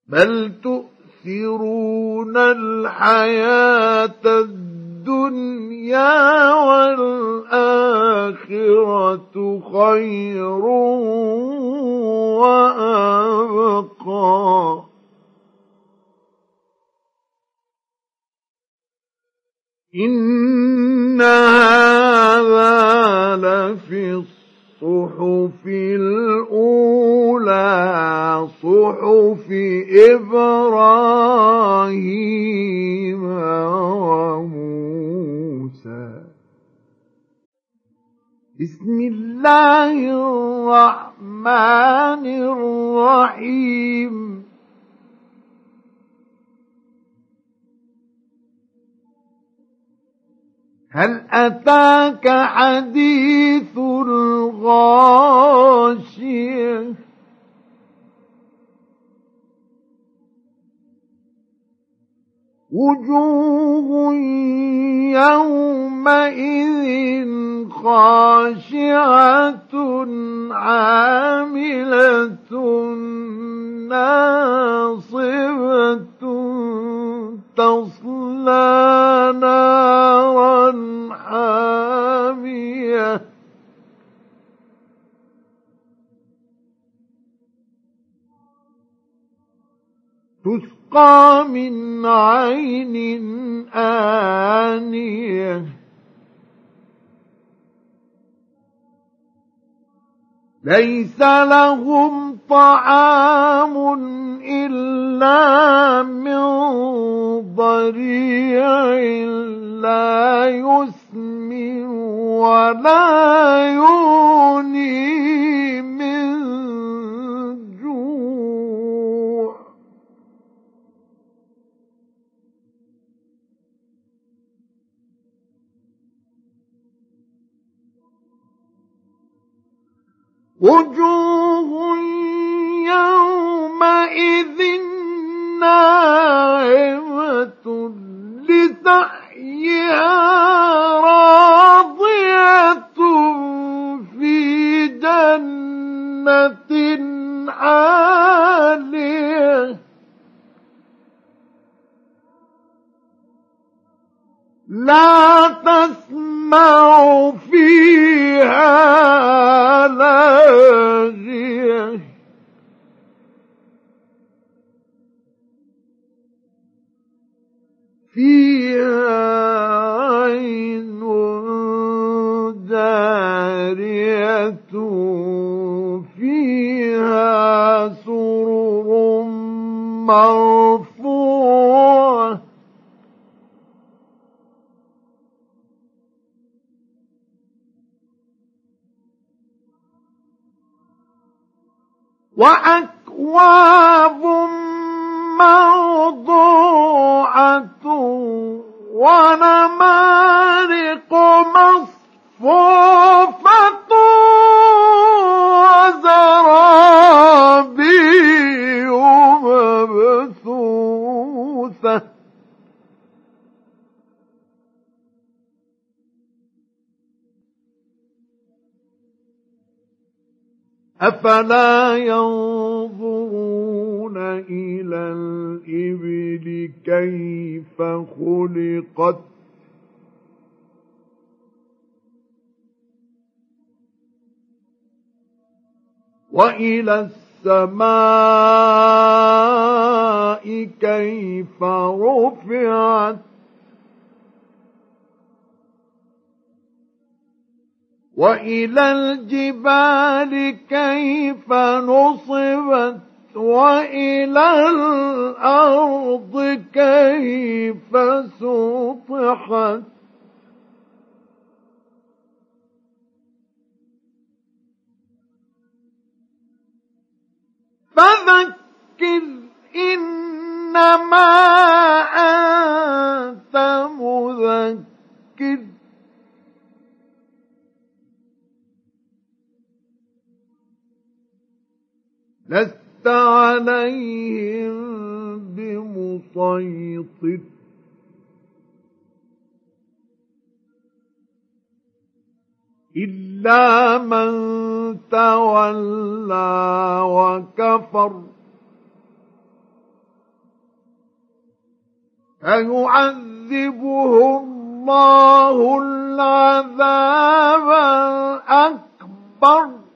بل تؤثرون الحياة الدنيا والآخرة خير وأبقى إن هذا لفي الصحف الأولى صحف إبراهيم وموسى. بسم الله الرحمن الرحيم. هل أتاك حديث الغاشية وجوه يومئذ خاشعة عاملة ناصبة تصلى نارا حامية تسقى من عين آنية ليس لهم طعام إلا من ضريع لا يسمن ولا يغني من جوع. وجوه يومئذ ناعمة لسعيها راضية في جنة عالية لا تسمع فيها لاغية فيها عين جارية فيها سرر مرفوعة وأكواب موضوعة ونمارق مصفوفة وزرابي مبثوثة أفلا ينظرون إلى الإبل كيف خلقت وإلى السماء كيف رفعت وإلى الجبال كيف نصبت وإلى الأرض كيف سطحت فذكر إنما أنت مذكر لست عليهم بمسيطر إلا من تولى وكفر فيعذبه الله العذاب الأكبر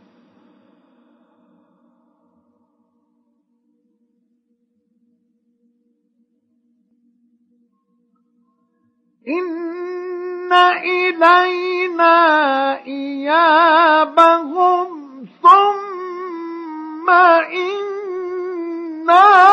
إن إلينا إيابهم ثم إنا